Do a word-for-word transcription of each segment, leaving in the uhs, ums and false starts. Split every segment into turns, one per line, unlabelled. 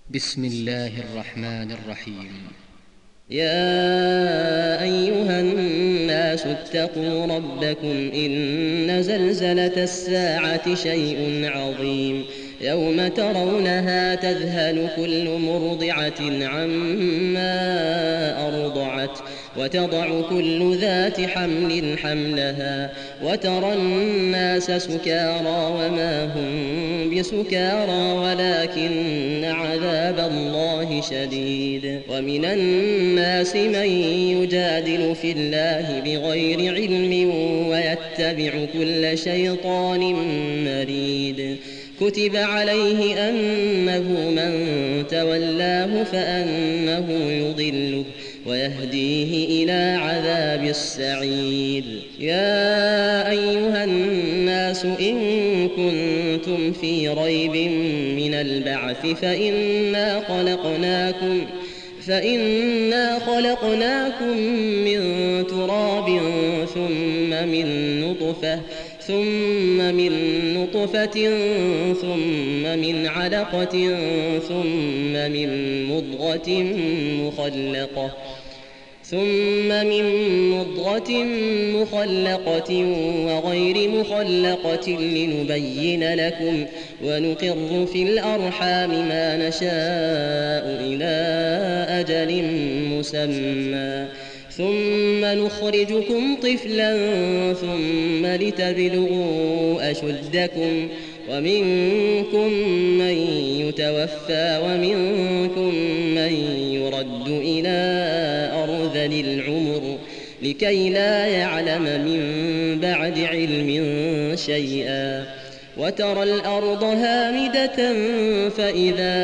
بسم الله الرحمن الرحيم.
يا أيها الناس اتقوا ربكم إن زلزلة الساعة شيء عظيم يوم ترونها تذهل كل مرضعة عما أرضعت وتضع كل ذات حمل حملها وترى الناس سكارى وما هم بسكارى ولكن عذاب الله شديد. ومن الناس من يجادل في الله بغير علم ويتبع كل شيطان مريد. كتب عليه أنه من تولاه فأنه يضله ويهديه إلى عذاب السعير. يا أيها الناس إن كنتم في ريب من البعث فإنا خلقناكم فإنا خلقناكم من تراب ثم من نطفة ثم من نطفة ثم من علقة ثم من مضغة مخلقة ثم من مضغة مخلقة وغير مخلقة لنبين لكم ونقر في الأرحام ما نشاء إلى أجل مسمى ثم نخرجكم طفلا ثم لتبلغوا أشدكم ومنكم من يتوفى ومنكم من يرد إلى أرذل العمر لكي لا يعلم من بعد علم شيئا. وترى الأرض هامدة فإذا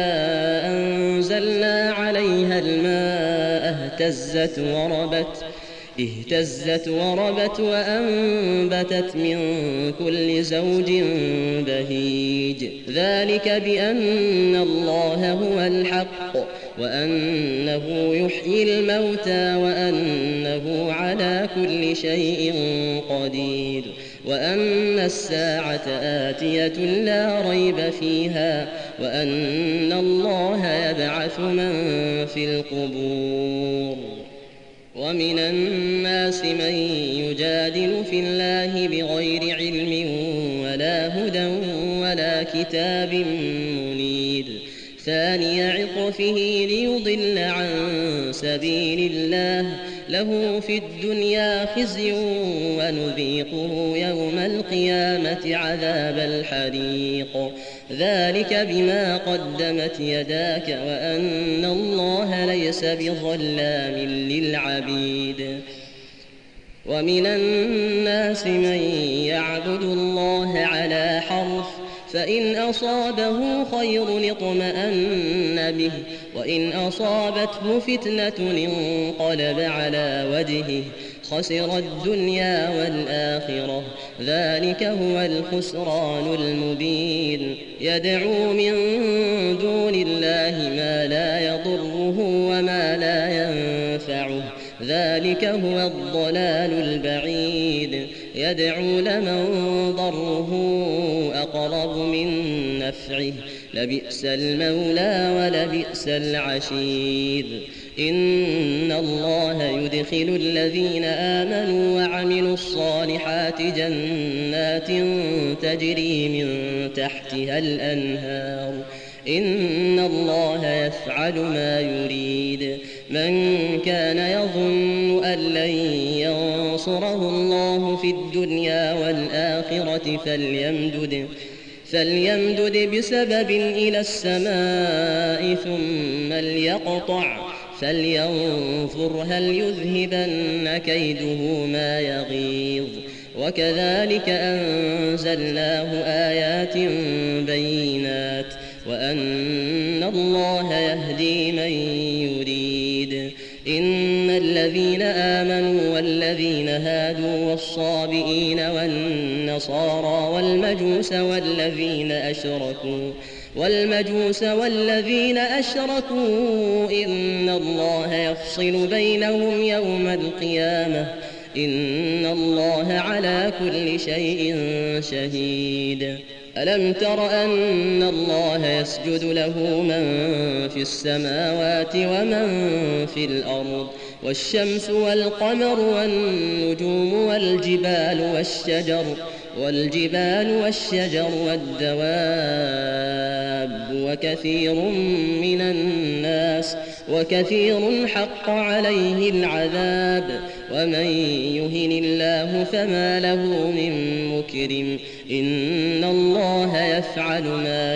أنزلنا عليها الماء اهتزت وربت اهتزت وربت وأنبتت من كل زوج بهيج. ذلك بأن الله هو الحق وأنه يحيي الموتى وأنه على كل شيء قدير وأن الساعة آتية لا ريب فيها وأن الله يبعث من في القبور. ومن الناس من يجادل في الله بغير علم ولا هدى ولا كتاب منير. ثاني عطفه ليضل عن سبيل الله له في الدنيا خزي ونذيقه يوم القيامة عذاب الحريق. ذلك بما قدمت يداك وأن الله ليس بظلام للعبيد. ومن الناس من يعبد الله على حرف فإن أصابه خير اطمأن به وإن أصابته فتنة انقلب على وجهه خسر الدنيا والآخرة. ذلك هو الخسران المبين. يدعو من دون الله ما لا يضره وما لا ينفعه ذلك هو الضلال البعيد. يدعو لمن ضره أقرب من نفعه لبئس المولى ولبئس العشير. إن الله يدخل الذين آمنوا وعملوا الصالحات جنات تجري من تحتها الأنهار. إن الله يفعل ما يريد. من كان يظن أن لن ينصره الله في الدنيا والآخرة فليمدد فليمدد بسبب إلى السماء ثم ليقطع فلينظر هل يذهبن كيده ما يغيظ. وكذلك أنزلناه آيات بينات وأن الله يهدي من يريد. إن الذين آمنوا والذين هادوا والصابئين والنصارى والمجوس والذين أشركوا والمجوس والذين أشركوا إن الله يفصل بينهم يوم القيامة إن الله على كل شيء شهيد. ألم تر أن الله يسجد له من في السماوات ومن في الأرض والشمس والقمر والنجوم والجبال والشجر والجبال والشجر والدواب وكثير من الناس وكثير حق عليه العذاب ومن يهن الله فما له من مكرم إن الله يفعل ما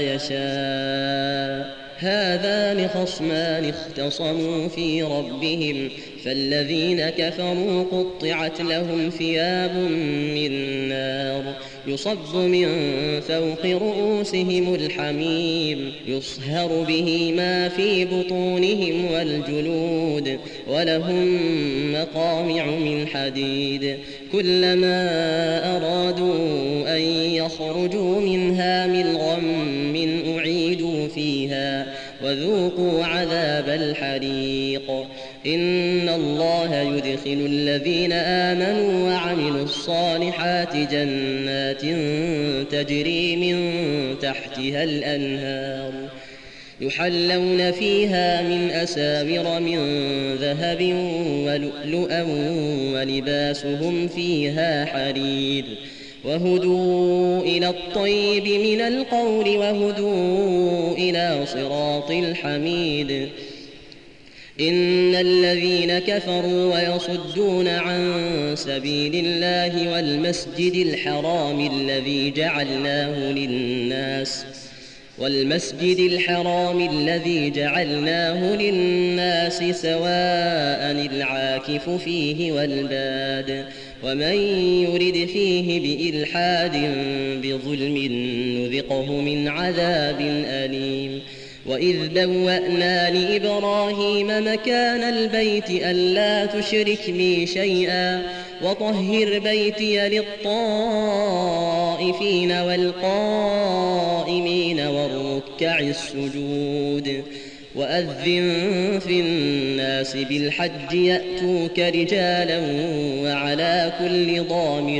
يشاء هذان خصمان اختصموا في ربهم فالذين كفروا قطعت لهم ثياب من نار يصب من فوق رؤوسهم الحميم يصهر به ما في بطونهم والجلود ولهم مقامع من حديد كلما أرادوا أن يخرجوا منها من غم أعيدوا فيها وذوقوا عذاب الحريق إن الله يدخل الذين آمنوا وعملوا الصالحات جنات تجري من تحتها الأنهار يحلون فيها من أساور من ذهب ولؤلؤا ولباسهم فيها حرير وهدوا إلى الطيب من القول وهدوا إلى صراط الحميد إن الذين كفروا ويصدون عن سبيل الله والمسجد الحرام الذي جعلناه للناس والمسجد الحرام الذي جعلناه للناس سواء العاكف فيه والباد ومن يرد فيه بإلحاد بظلم نذقه من عذاب أليم وإذ بوأنا لإبراهيم مكان البيت ألا تشرك بي شيئا وطهر بيتي للطائفين والقائمين والركع السجود وأذن في الناس بالحج يأتوك رجالا وعلى كل ضامر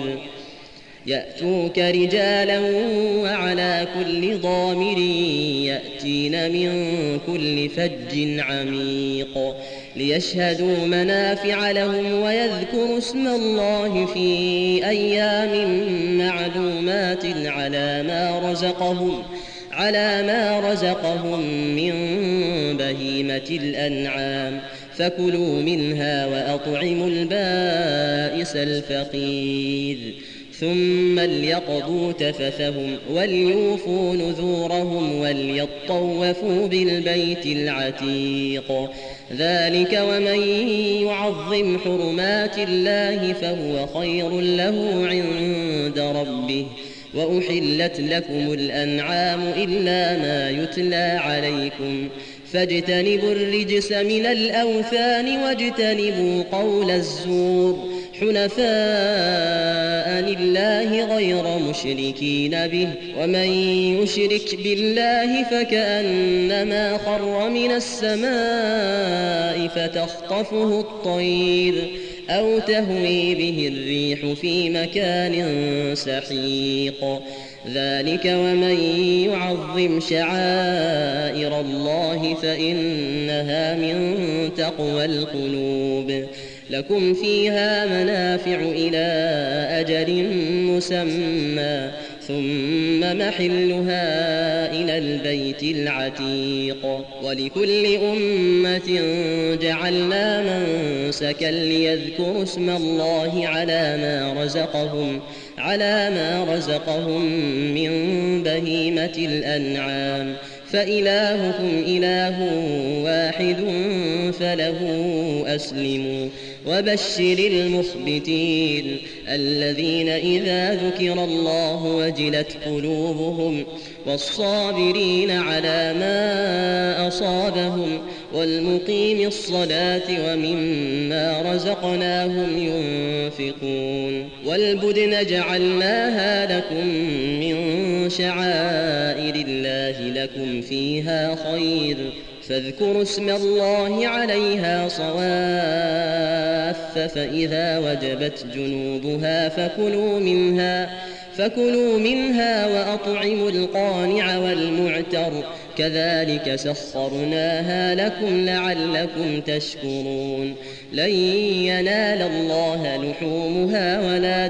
يأتوك رجالا وعلى كل ضامر يأتين من كل فج عميق ليشهدوا منافع لهم ويذكروا اسم الله في أيام معلومات على ما رزقهم على ما رزقهم من بهيمة الأنعام فكلوا منها وأطعموا البائس الفقير ثم ليقضوا تفثهم وليوفوا نذورهم وليطوفوا بالبيت العتيق ذلك ومن يعظم حرمات الله فهو خير له عند ربه وأحلت لكم الأنعام إلا ما يتلى عليكم فاجتنبوا الرجس من الأوثان واجتنبوا قول الزور حنفاء لله غير مشركين به ومن يشرك بالله فكأنما خر من السماء فتخطفه الطير أو تهوي به الريح في مكان سحيق ذلك ومن يعظم شعائر الله فإنها من تقوى القلوب لكم فيها منافع إلى أجل مسمى ثم محلها إلى البيت العتيق ولكل أمة جعلنا منسكا ليذكروا اسم الله على ما رزقهم على ما رزقهم من بهيمة الأنعام فإلهكم إله واحد فله أسلموا وبشر المخبتين الذين إذا ذكر الله وجلت قلوبهم والصابرين على ما أصابهم والمقيم الصلاة ومما رزقناهم ينفقون والبدن جعلناها لكم من شعائر الله لكم فيها خير فاذكروا اسم الله عليها صواف فإذا وجبت جنوبها فكلوا منها فكلوا منها وأطعموا القانع والمعتر كذلك سخرناها لكم لعلكم تشكرون لن ينال الله لحومها ولا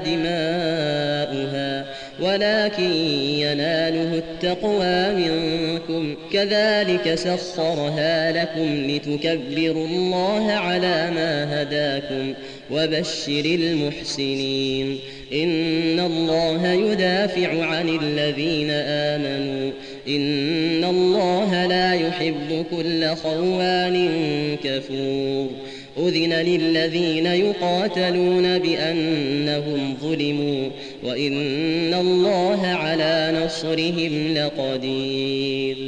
دماؤها ولكن يناله التقوى منكم كذلك سخرها لكم لتكبروا الله على ما هداكم وبشر المحسنين إن الله يدافع عن الذين آمنوا إن الله لا يحب كل خوان كفور أذن للذين يقاتلون بأنهم ظلموا وإن الله على نصرهم لقدير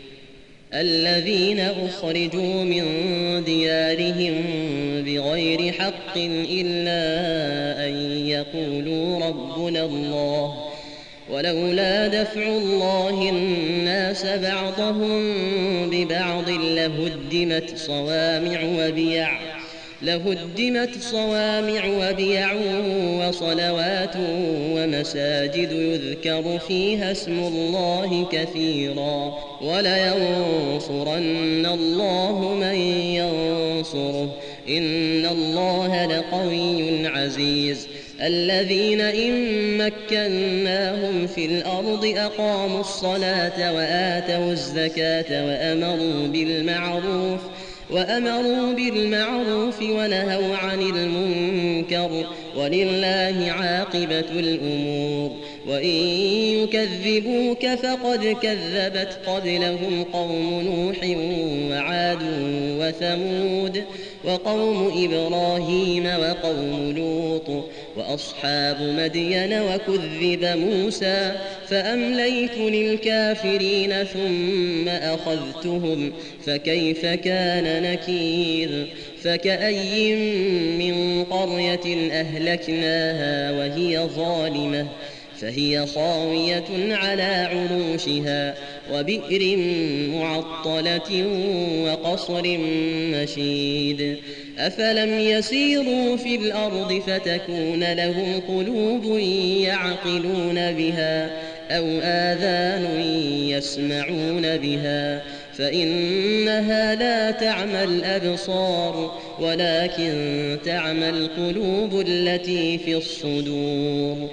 الذين أخرجوا من ديارهم بغير حق إلا أن يقولوا ربنا الله ولولا دفع الله الناس بعضهم ببعض لهدمت صوامع وبيع لهدمت صوامع وبيع وصلوات ومساجد يذكر فيها اسم الله كثيرا ولينصرن الله من ينصره إن الله لقوي عزيز الذين إن مكناهم في الأرض أقاموا الصلاة وآتوا الزكاة وأمروا بالمعروف وأمروا بالمعروف ونهوا عن المنكر ولله عاقبة الأمور وإن يكذبوك فقد كذبت قبلهم قوم نوح وعاد وثمود وقوم إبراهيم وقوم لوط وأصحاب مدين وكذب موسى فأمليت للكافرين ثم أخذتهم فكيف كان نكير فكأي من قرية أهلكناها وهي ظالمة فهي خاوية على عروشها وبئر معطلة وقصر مشيد أفلم يسيروا في الأرض فتكون لهم قلوب يعقلون بها أو آذان يسمعون بها فإنها لا تعمى الأبصار ولكن تعمى القلوب التي في الصدور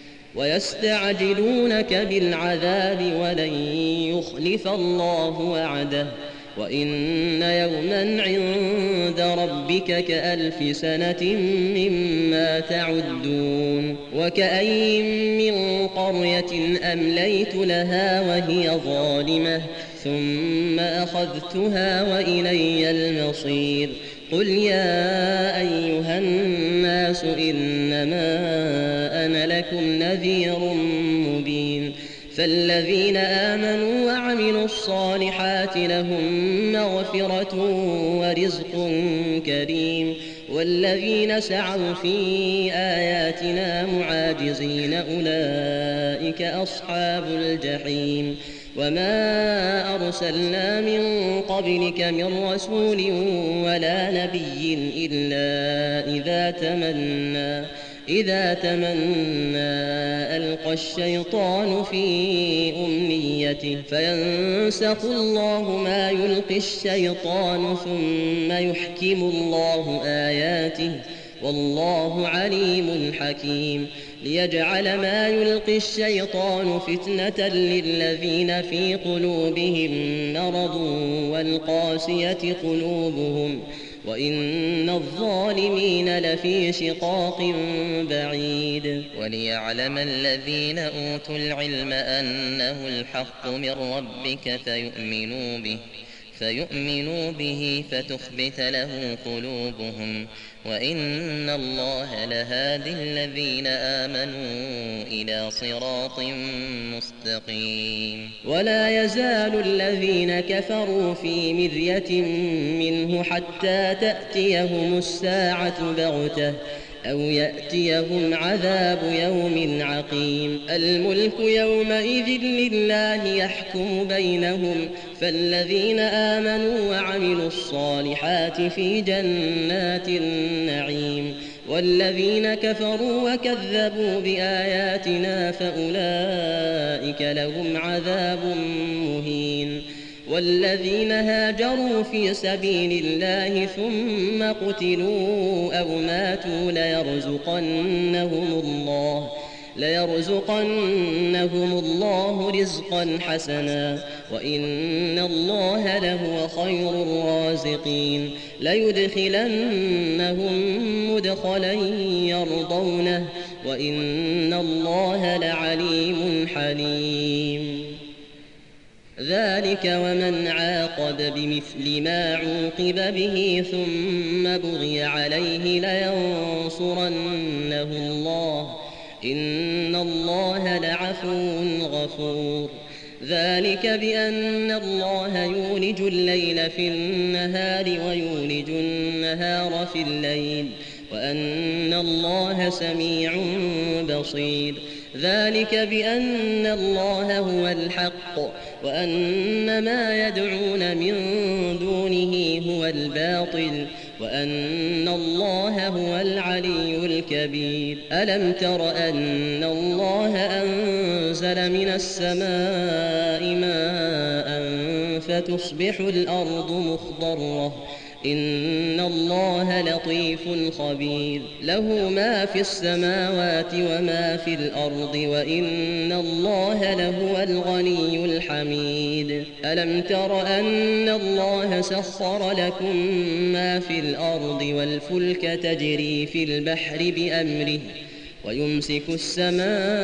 ويستعجلونك بالعذاب ولن يخلف الله وعده وإن يوما عند ربك كألف سنة مما تعدون وكأين من قرية أمليت لها وهي ظالمة ثم أخذتها وإلي المصير قل يا أيها الناس إنما أنا لكم نذير مبين فالذين آمنوا وعملوا الصالحات لهم مغفرة ورزق كريم والذين سعوا في آياتنا معاجزين أولئك أصحاب الجحيم وما أرسلنا من قبلك من رسول ولا نبي إلا إذا تمنى إذا تمنى ألقى الشيطان في أمنيته فينسخ الله ما يلقي الشيطان ثم يحكم الله آياته والله عليم حكيم ليجعل ما يلقي الشيطان فتنة للذين في قلوبهم مرض والقاسية قلوبهم وإن الظالمين لفي شقاق بعيد
وليعلم الذين أوتوا العلم أنه الحق من ربك فيؤمنوا به فيؤمنوا به فتخبت له قلوبهم وإن الله لهادي الذين آمنوا إلى صراط مستقيم
ولا يزال الذين كفروا في مرية منه حتى تأتيهم الساعة بغتة أو يأتيهم عذاب يوم عقيم الملك يومئذ لله يحكم بينهم فالذين آمنوا وعملوا الصالحات في جنات النعيم والذين كفروا وكذبوا بآياتنا فأولئك لهم عذاب مهين والذين هاجروا في سبيل الله ثم قتلوا أو ماتوا ليرزقنهم الله ليرزقنهم الله رزقا حسنا وإن الله لهو خير الرازقين ليدخلنهم مدخلا يرضونه وإن الله لعليم حليم ذلك ومن عاقب بمثل ما عوقب به ثم بغي عليه لينصرنه الله إن الله لعفو غفور ذلك بأن الله يولج الليل في النهار ويولج النهار في الليل وأن الله سميع بصير ذلك بأن الله هو الحق وأن ما يدعون من دونه هو الباطل وأن الله هو العلي الكبير ألم تر أن الله أنزل من السماء ماء فتصبح الأرض مخضرة إن الله لطيف خبير له ما في السماوات وما في الأرض وإن الله لهو الغني الحميد ألم تر أن الله سخر لكم ما في الأرض والفلك تجري في البحر بأمره ويمسك السماء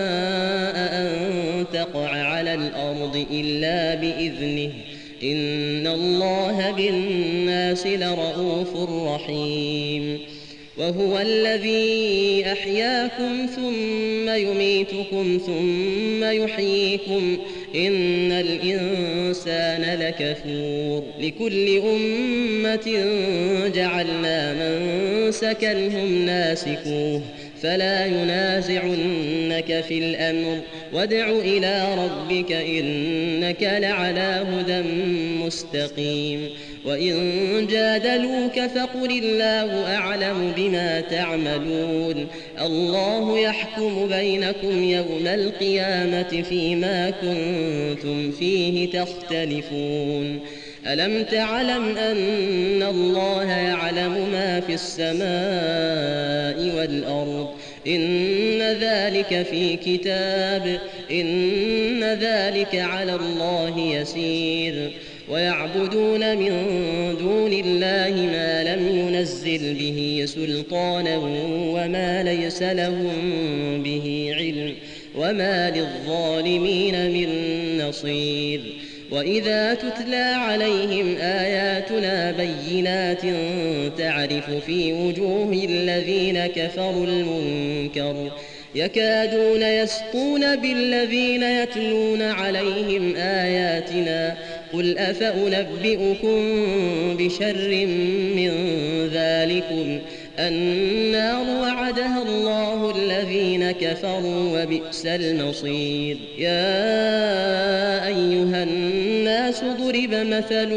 أن تقع على الأرض إلا بإذنه إن الله بالناس لرءوف رحيم وهو الذي أحياكم ثم يميتكم ثم يحييكم إن الإنسان لكفور لكل أمة جعلنا منسكا هم ناسكوه فلا ينازعنك في الأمر وادع إلى ربك إنك لعلى هدى مستقيم وإن جادلوك فقل الله أعلم بما تعملون الله يحكم بينكم يوم القيامة فيما كنتم فيه تختلفون ألم تعلم أن الله يعلم ما في السماء والأرض إن ذلك في كتاب إن ذلك على الله يسير ويعبدون من دون الله ما لم ينزل به سلطانا وما ليس لهم به علم وما للظالمين من نصير وإذا تتلى عليهم آياتنا بينات تعرف في وجوه الذين كفروا المنكر يكادون يسطون بالذين يتلون عليهم آياتنا قل أفأنبئكم بشر من ذلكم النار وعدها الله الذين كفروا وبئس المصير يا أيها الناس ضرب مثل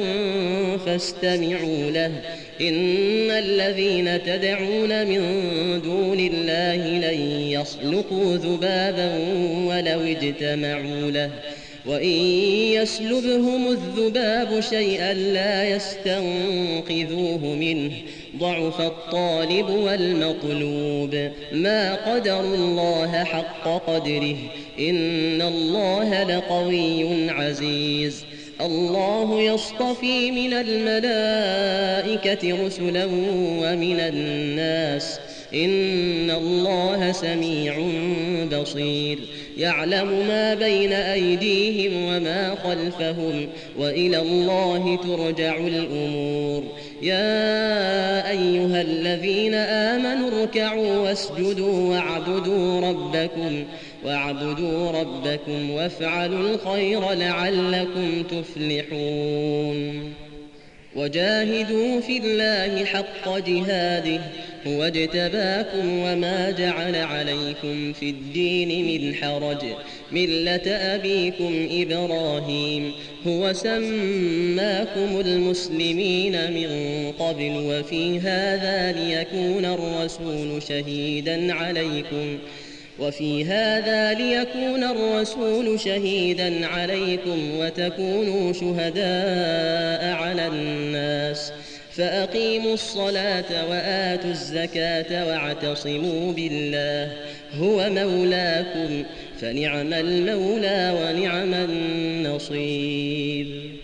فاستمعوا له إن الذين تدعون من دون الله لن يخلقوا ذبابا ولو اجتمعوا له وإن يسلبهم الذباب شيئا لا يستنقذوه منه ضعف الطالب والمطلوب ما قدروا الله حق قدره إن الله لقوي عزيز الله يصطفي من الملائكة رسلا ومن الناس إن الله سميع بصير يعلم ما بين أيديهم وما خلفهم وإلى الله ترجع الأمور يا أيها الذين آمنوا اركعوا واسجدوا واعبدوا ربكم واعبدوا ربكم وافعلوا الخير لعلكم تفلحون وجاهدوا في الله حق جهاده هو اجتباكم وما جعل عليكم في الدين من حرج ملة أبيكم إبراهيم هو سماكم المسلمين من قبل وفي هذا ليكون الرسول شهيدا عليكم وفي هذا ليكون الرسول شهيدا عليكم وتكونوا شهداء على الناس فأقيموا الصلاة وآتوا الزكاة واعتصموا بالله هو مولاكم فنعم المولى ونعم النصير.